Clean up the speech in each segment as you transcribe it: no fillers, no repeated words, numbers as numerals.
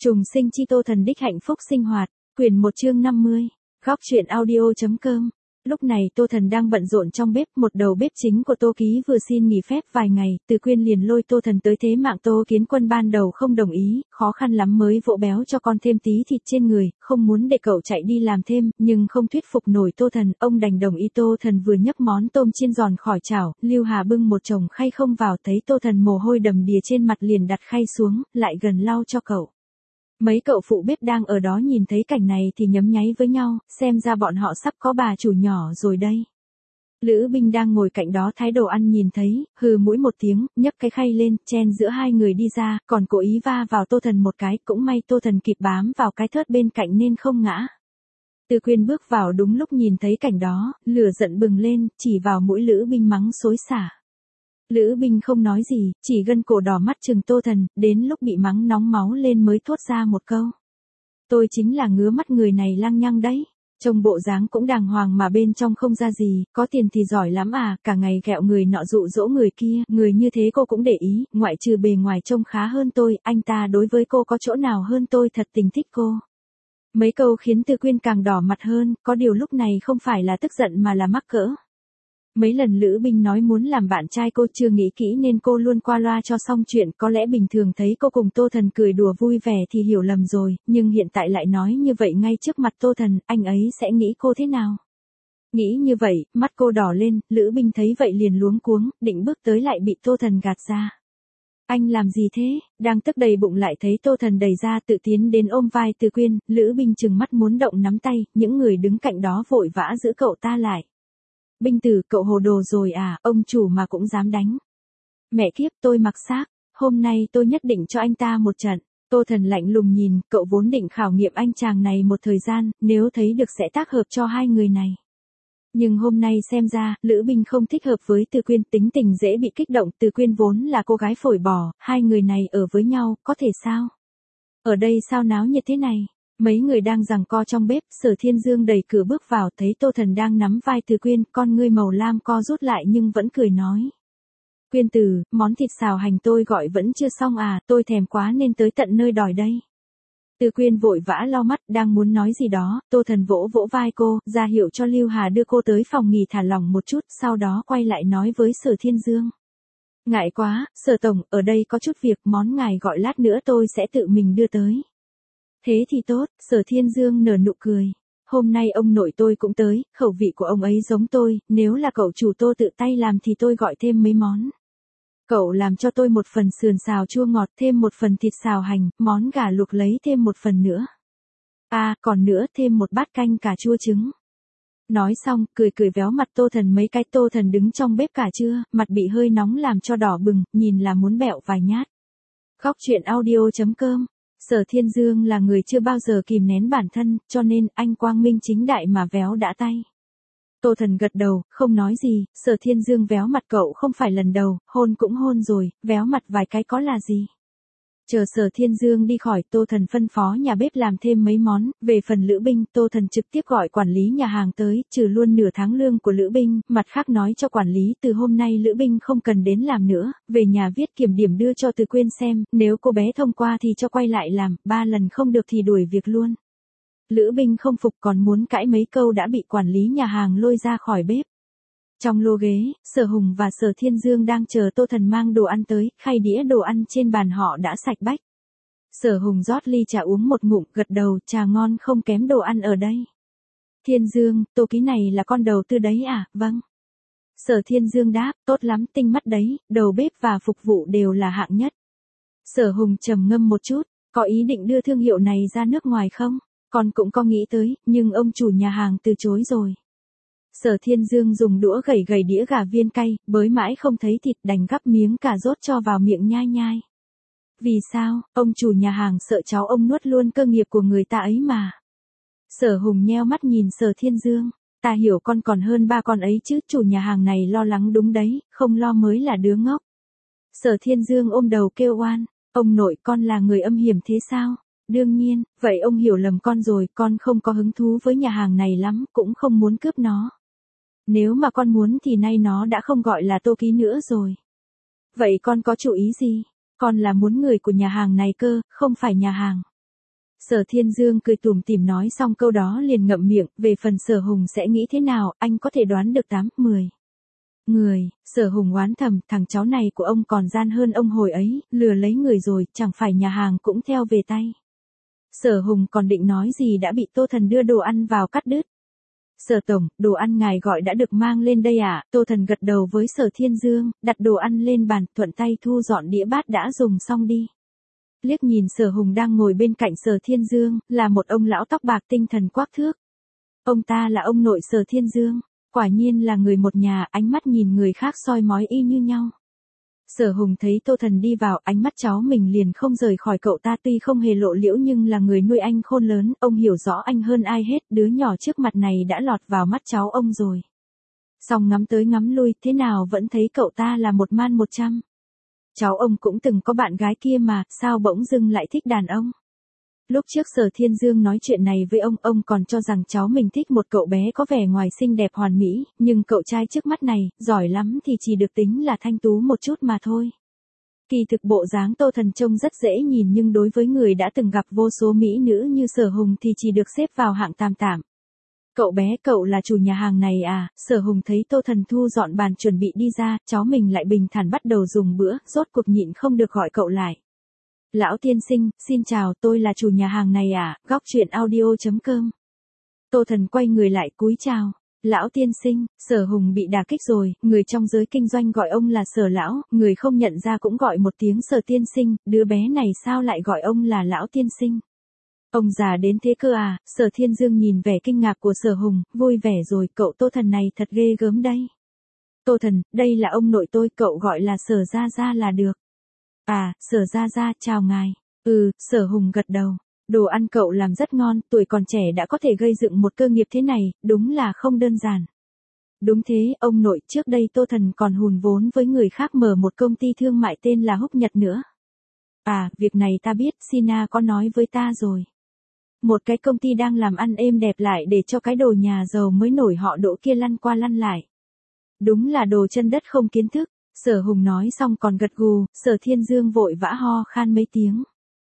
Trùng sinh chi Tô Thần đích hạnh phúc sinh hoạt, quyển 1 chương 50, góc truyện audio.com. Lúc này Tô Thần đang bận rộn trong bếp, một đầu bếp chính của Tô Ký vừa xin nghỉ phép vài ngày, Từ Quyên liền lôi Tô Thần tới thế mạng. Tô Kiến Quân ban đầu không đồng ý, khó khăn lắm mới vỗ béo cho con thêm tí thịt trên người, không muốn để cậu chạy đi làm thêm, nhưng không thuyết phục nổi Tô Thần, ông đành đồng ý. Tô Thần vừa nhấc món tôm chiên giòn khỏi chảo, Lưu Hà bưng một chồng khay không vào, thấy Tô Thần mồ hôi đầm đìa trên mặt liền đặt khay xuống, lại gần lau cho cậu. Mấy cậu phụ bếp đang ở đó nhìn thấy cảnh này thì nhấm nháy với nhau, xem ra bọn họ sắp có bà chủ nhỏ rồi đây. Lữ Binh đang ngồi cạnh đó thái đồ ăn nhìn thấy, hừ mũi một tiếng, nhấc cái khay lên, chen giữa hai người đi ra, còn cố ý va vào Tô Thần một cái, cũng may Tô Thần kịp bám vào cái thớt bên cạnh nên không ngã. Từ Quyên bước vào đúng lúc nhìn thấy cảnh đó, lửa giận bừng lên, chỉ vào mũi Lữ Binh mắng xối xả. Lữ Binh không nói gì, chỉ gân cổ đỏ mắt chừng Tô Thần, đến lúc bị mắng nóng máu lên mới thốt ra một câu. Tôi chính là ngứa mắt người này lăng nhăng đấy. Trông bộ dáng cũng đàng hoàng mà bên trong không ra gì, có tiền thì giỏi lắm à, cả ngày ghẹo người nọ dụ dỗ người kia, người như thế cô cũng để ý, ngoại trừ bề ngoài trông khá hơn tôi, anh ta đối với cô có chỗ nào hơn tôi, thật tình thích cô. Mấy câu khiến Từ Quyên càng đỏ mặt hơn, có điều lúc này không phải là tức giận mà là mắc cỡ. Mấy lần Lữ Binh nói muốn làm bạn trai cô chưa nghĩ kỹ nên cô luôn qua loa cho xong chuyện, có lẽ bình thường thấy cô cùng Tô Thần cười đùa vui vẻ thì hiểu lầm rồi, nhưng hiện tại lại nói như vậy ngay trước mặt Tô Thần, anh ấy sẽ nghĩ cô thế nào? Nghĩ như vậy, mắt cô đỏ lên, Lữ Binh thấy vậy liền luống cuống, định bước tới lại bị Tô Thần gạt ra. Anh làm gì thế? Đang tức đầy bụng lại thấy Tô Thần đẩy ra tự tiến đến ôm vai Từ Quyên, Lữ Binh trừng mắt muốn động nắm tay, những người đứng cạnh đó vội vã giữ cậu ta lại. Binh Tử, cậu hồ đồ rồi à, ông chủ mà cũng dám đánh. Mẹ kiếp, tôi mặc xác, hôm nay tôi nhất định cho anh ta một trận. Tô Thần lạnh lùng nhìn, cậu vốn định khảo nghiệm anh chàng này một thời gian, nếu thấy được sẽ tác hợp cho hai người này. Nhưng hôm nay xem ra, Lữ Binh không thích hợp với Từ Quyên, tính tình dễ bị kích động, Từ Quyên vốn là cô gái phổi bò, hai người này ở với nhau, có thể sao? Ở đây sao náo nhiệt thế này? Mấy người đang giằng co trong bếp, Sở Thiên Dương đẩy cửa bước vào, thấy Tô Thần đang nắm vai Từ Quyên, con ngươi màu lam co rút lại nhưng vẫn cười nói. Quyên Tử, món thịt xào hành tôi gọi vẫn chưa xong à, tôi thèm quá nên tới tận nơi đòi đây. Từ Quyên vội vã lau mắt, đang muốn nói gì đó, Tô Thần vỗ vỗ vai cô, ra hiệu cho Lưu Hà đưa cô tới phòng nghỉ thả lỏng một chút, sau đó quay lại nói với Sở Thiên Dương. Ngại quá, Sở Tổng, ở đây có chút việc, món ngài gọi lát nữa tôi sẽ tự mình đưa tới. Thế thì tốt, Sở Thiên Dương nở nụ cười. Hôm nay ông nội tôi cũng tới, khẩu vị của ông ấy giống tôi, nếu là cậu chủ Tô tự tay làm thì tôi gọi thêm mấy món. Cậu làm cho tôi một phần sườn xào chua ngọt, thêm một phần thịt xào hành, món gà luộc lấy thêm một phần nữa. À, còn nữa thêm một bát canh cà chua trứng. Nói xong, cười véo mặt Tô Thần mấy cái. Tô Thần đứng trong bếp cả trưa, mặt bị hơi nóng làm cho đỏ bừng, nhìn là muốn bẹo vài nhát. Góc truyện audio.com. Sở Thiên Dương là người chưa bao giờ kìm nén bản thân, cho nên anh quang minh chính đại mà véo đã tay. Tô Thần gật đầu, không nói gì, Sở Thiên Dương véo mặt cậu không phải lần đầu, hôn cũng hôn rồi, véo mặt vài cái có là gì. Chờ Sở Thiên Dương đi khỏi, Tô Thần phân phó nhà bếp làm thêm mấy món, về phần Lữ Binh, Tô Thần trực tiếp gọi quản lý nhà hàng tới, trừ luôn nửa tháng lương của Lữ Binh, mặt khác nói cho quản lý từ hôm nay Lữ Binh không cần đến làm nữa, về nhà viết kiểm điểm đưa cho Từ Quyên xem, nếu cô bé thông qua thì cho quay lại làm, 3 lần không được thì đuổi việc luôn. Lữ Binh không phục còn muốn cãi mấy câu đã bị quản lý nhà hàng lôi ra khỏi bếp. Trong lô ghế, Sở Hùng và Sở Thiên Dương đang chờ Tô Thần mang đồ ăn tới, khay đĩa đồ ăn trên bàn họ đã sạch bách. Sở Hùng rót ly trà uống một ngụm, gật đầu, trà ngon không kém đồ ăn ở đây. Thiên Dương, Tô Ký này là con đầu tư đấy à, vâng. Sở Thiên Dương đáp, tốt lắm, tinh mắt đấy, đầu bếp và phục vụ đều là hạng nhất. Sở Hùng trầm ngâm một chút, có ý định đưa thương hiệu này ra nước ngoài không? Con cũng có nghĩ tới, nhưng ông chủ nhà hàng từ chối rồi. Sở Thiên Dương dùng đũa gẩy đĩa gà viên cay, bới mãi không thấy thịt đành gắp miếng cà rốt cho vào miệng nhai nhai. Vì sao, ông chủ nhà hàng sợ cháu ông nuốt luôn cơ nghiệp của người ta ấy mà. Sở Hùng nheo mắt nhìn Sở Thiên Dương, ta hiểu con còn hơn ba con ấy chứ, chủ nhà hàng này lo lắng đúng đấy, không lo mới là đứa ngốc. Sở Thiên Dương ôm đầu kêu oan, ông nội con là người âm hiểm thế sao? Đương nhiên, vậy ông hiểu lầm con rồi, con không có hứng thú với nhà hàng này lắm, cũng không muốn cướp nó. Nếu mà con muốn thì nay nó đã không gọi là Tô Ký nữa rồi. Vậy con có chủ ý gì? Con là muốn người của nhà hàng này cơ, không phải nhà hàng. Sở Thiên Dương cười tủm tỉm nói xong câu đó liền ngậm miệng, về phần Sở Hùng sẽ nghĩ thế nào, anh có thể đoán được 8-10 người. Sở Hùng oán thầm, thằng cháu này của ông còn gian hơn ông hồi ấy, lừa lấy người rồi, chẳng phải nhà hàng cũng theo về tay. Sở Hùng còn định nói gì đã bị Tô Thần đưa đồ ăn vào cắt đứt. Sở tổng, đồ ăn ngài gọi đã được mang lên đây à? Tô Thần gật đầu với Sở Thiên Dương, đặt đồ ăn lên bàn, thuận tay thu dọn đĩa bát đã dùng xong đi. Liếc nhìn Sở Hùng đang ngồi bên cạnh Sở Thiên Dương, là một ông lão tóc bạc tinh thần quắc thước. Ông ta là ông nội Sở Thiên Dương, quả nhiên là người một nhà, ánh mắt nhìn người khác soi mói y như nhau. Sở Hùng thấy Tô Thần đi vào, ánh mắt cháu mình liền không rời khỏi cậu ta, tuy không hề lộ liễu nhưng là người nuôi anh khôn lớn, ông hiểu rõ anh hơn ai hết, đứa nhỏ trước mặt này đã lọt vào mắt cháu ông rồi. Xong ngắm tới ngắm lui, thế nào vẫn thấy cậu ta là một man 100. Cháu ông cũng từng có bạn gái kia mà, sao bỗng dưng lại thích đàn ông? Lúc trước Sở Thiên Dương nói chuyện này với ông còn cho rằng cháu mình thích một cậu bé có vẻ ngoài xinh đẹp hoàn mỹ, nhưng cậu trai trước mắt này, giỏi lắm thì chỉ được tính là thanh tú một chút mà thôi. Kỳ thực bộ dáng Tô Thần trông rất dễ nhìn nhưng đối với người đã từng gặp vô số mỹ nữ như Sở Hùng thì chỉ được xếp vào hạng tam tạm. Cậu bé, cậu là chủ nhà hàng này à? Sở Hùng thấy Tô Thần thu dọn bàn chuẩn bị đi ra, cháu mình lại bình thản bắt đầu dùng bữa, rốt cuộc nhịn không được gọi cậu lại. Lão tiên sinh, xin chào, tôi là chủ nhà hàng này à? Góc truyện audio.com. Tô Thần quay người lại cúi chào. Lão tiên sinh, Sở Hùng bị đả kích rồi, người trong giới kinh doanh gọi ông là Sở lão, người không nhận ra cũng gọi một tiếng Sở tiên sinh, đứa bé này sao lại gọi ông là lão tiên sinh? Ông già đến thế cơ à? Sở Thiên Dương nhìn vẻ kinh ngạc của Sở Hùng, vui vẻ rồi, cậu Tô Thần này thật ghê gớm đây. Tô Thần, đây là ông nội tôi, cậu gọi là Sở Gia Gia là được. À, Sở Gia Gia, chào ngài. Sở Hùng gật đầu. Đồ ăn cậu làm rất ngon, tuổi còn trẻ đã có thể gây dựng một cơ nghiệp thế này, đúng là không đơn giản. Đúng thế, ông nội, trước đây Tô Thần còn hùn vốn với người khác mở một công ty thương mại tên là Húc Nhật nữa. À, việc này ta biết, Sina có nói với ta rồi. Một cái công ty đang làm ăn êm đẹp lại để cho cái đồ nhà giàu mới nổi họ Đỗ kia lăn qua lăn lại. Đúng là đồ chân đất không kiến thức. Sở Hùng nói xong còn gật gù, Sở Thiên Dương vội vã ho khan mấy tiếng.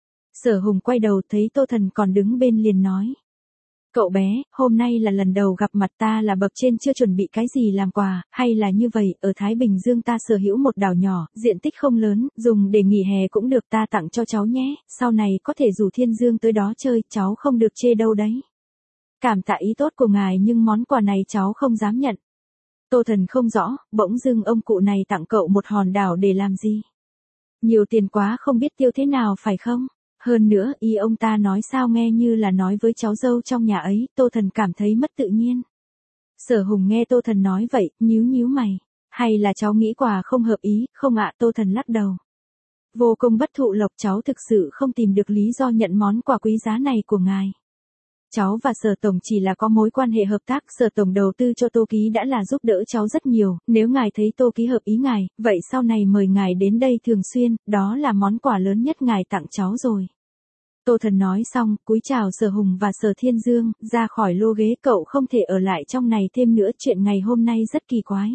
Sở Hùng quay đầu thấy Tô Thần còn đứng bên liền nói. Cậu bé, hôm nay là lần đầu gặp mặt ta, là bậc trên chưa chuẩn bị cái gì làm quà, hay là như vậy, ở Thái Bình Dương ta sở hữu một đảo nhỏ, diện tích không lớn, dùng để nghỉ hè cũng được, ta tặng cho cháu nhé, sau này có thể rủ Thiên Dương tới đó chơi, cháu không được chê đâu đấy. Cảm tạ ý tốt của ngài nhưng món quà này cháu không dám nhận. Tô Thần không rõ, bỗng dưng ông cụ này tặng cậu một hòn đảo để làm gì? Nhiều tiền quá không biết tiêu thế nào phải không? Hơn nữa, ý ông ta nói sao nghe như là nói với cháu dâu trong nhà ấy, Tô Thần cảm thấy mất tự nhiên. Sở Hùng nghe Tô Thần nói vậy, nhíu nhíu mày. Hay là cháu nghĩ quà không hợp ý, không ạ? Tô Thần lắc đầu. Vô công bất thụ lộc, cháu thực sự không tìm được lý do nhận món quà quý giá này của ngài. Cháu và Sở Tổng chỉ là có mối quan hệ hợp tác, Sở Tổng đầu tư cho Tô Ký đã là giúp đỡ cháu rất nhiều, nếu ngài thấy Tô Ký hợp ý ngài, vậy sau này mời ngài đến đây thường xuyên, đó là món quà lớn nhất ngài tặng cháu rồi. Tô Thần nói xong, cúi chào Sở Hùng và Sở Thiên Dương, ra khỏi lô ghế, cậu không thể ở lại trong này thêm nữa, chuyện ngày hôm nay rất kỳ quái.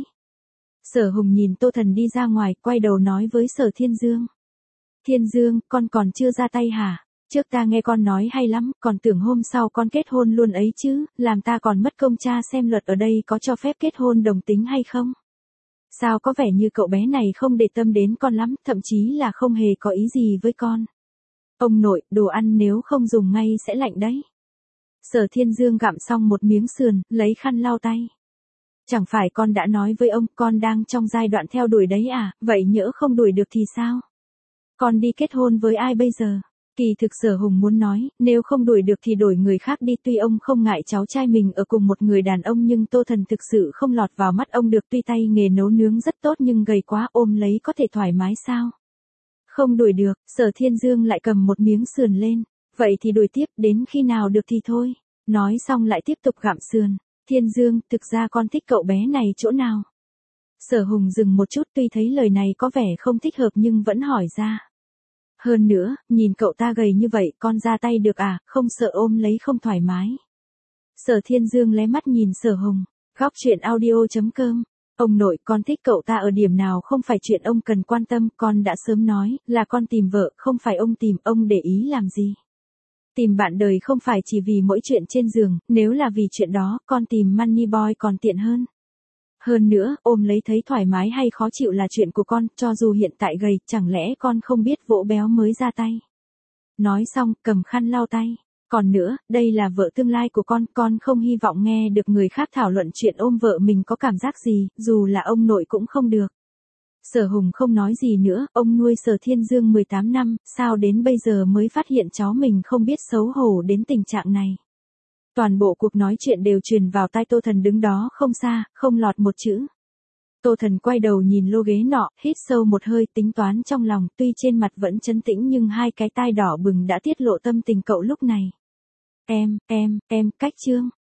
Sở Hùng nhìn Tô Thần đi ra ngoài, quay đầu nói với Sở Thiên Dương. Thiên Dương, con còn chưa ra tay hả? Trước ta nghe con nói hay lắm, còn tưởng hôm sau con kết hôn luôn ấy chứ, làm ta còn mất công tra xem luật ở đây có cho phép kết hôn đồng tính hay không. Sao có vẻ như cậu bé này không để tâm đến con lắm, thậm chí là không hề có ý gì với con. Ông nội, đồ ăn nếu không dùng ngay sẽ lạnh đấy. Sở Thiên Dương gặm xong một miếng sườn, lấy khăn lau tay. Chẳng phải con đã nói với ông, con đang trong giai đoạn theo đuổi đấy à, vậy nhỡ không đuổi được thì sao? Con đi kết hôn với ai bây giờ? Kỳ thực Sở Hùng muốn nói, nếu không đuổi được thì đổi người khác đi, tuy ông không ngại cháu trai mình ở cùng một người đàn ông nhưng Tô Thần thực sự không lọt vào mắt ông được, tuy tay nghề nấu nướng rất tốt nhưng gầy quá, ôm lấy có thể thoải mái sao? Không đuổi được, Sở Thiên Dương lại cầm một miếng sườn lên, vậy thì đuổi tiếp, đến khi nào được thì thôi. Nói xong lại tiếp tục gặm sườn. Thiên Dương, thực ra con thích cậu bé này chỗ nào? Sở Hùng dừng một chút, tuy thấy lời này có vẻ không thích hợp nhưng vẫn hỏi ra. Hơn nữa, nhìn cậu ta gầy như vậy, con ra tay được à, không sợ ôm lấy không thoải mái. Sở Thiên Dương lé mắt nhìn Sở Hùng. Góc truyện audio.com. Ông nội, con thích cậu ta ở điểm nào không phải chuyện ông cần quan tâm, con đã sớm nói, là con tìm vợ, không phải ông tìm, ông để ý làm gì. Tìm bạn đời không phải chỉ vì mỗi chuyện trên giường, nếu là vì chuyện đó, con tìm Money Boy còn tiện hơn. Hơn nữa, ôm lấy thấy thoải mái hay khó chịu là chuyện của con, cho dù hiện tại gầy, chẳng lẽ con không biết vỗ béo mới ra tay. Nói xong, cầm khăn lau tay. Còn nữa, đây là vợ tương lai của con không hy vọng nghe được người khác thảo luận chuyện ôm vợ mình có cảm giác gì, dù là ông nội cũng không được. Sở Hùng không nói gì nữa, ông nuôi Sở Thiên Dương 18 năm, sao đến bây giờ mới phát hiện cháu mình không biết xấu hổ đến tình trạng này. Toàn bộ cuộc nói chuyện đều truyền vào tai Tô Thần đứng đó không xa, không lọt một chữ. Tô Thần quay đầu nhìn lô ghế nọ, hít sâu một hơi tính toán trong lòng, tuy trên mặt vẫn trấn tĩnh nhưng hai cái tai đỏ bừng đã tiết lộ tâm tình cậu lúc này. Em, cách Trương,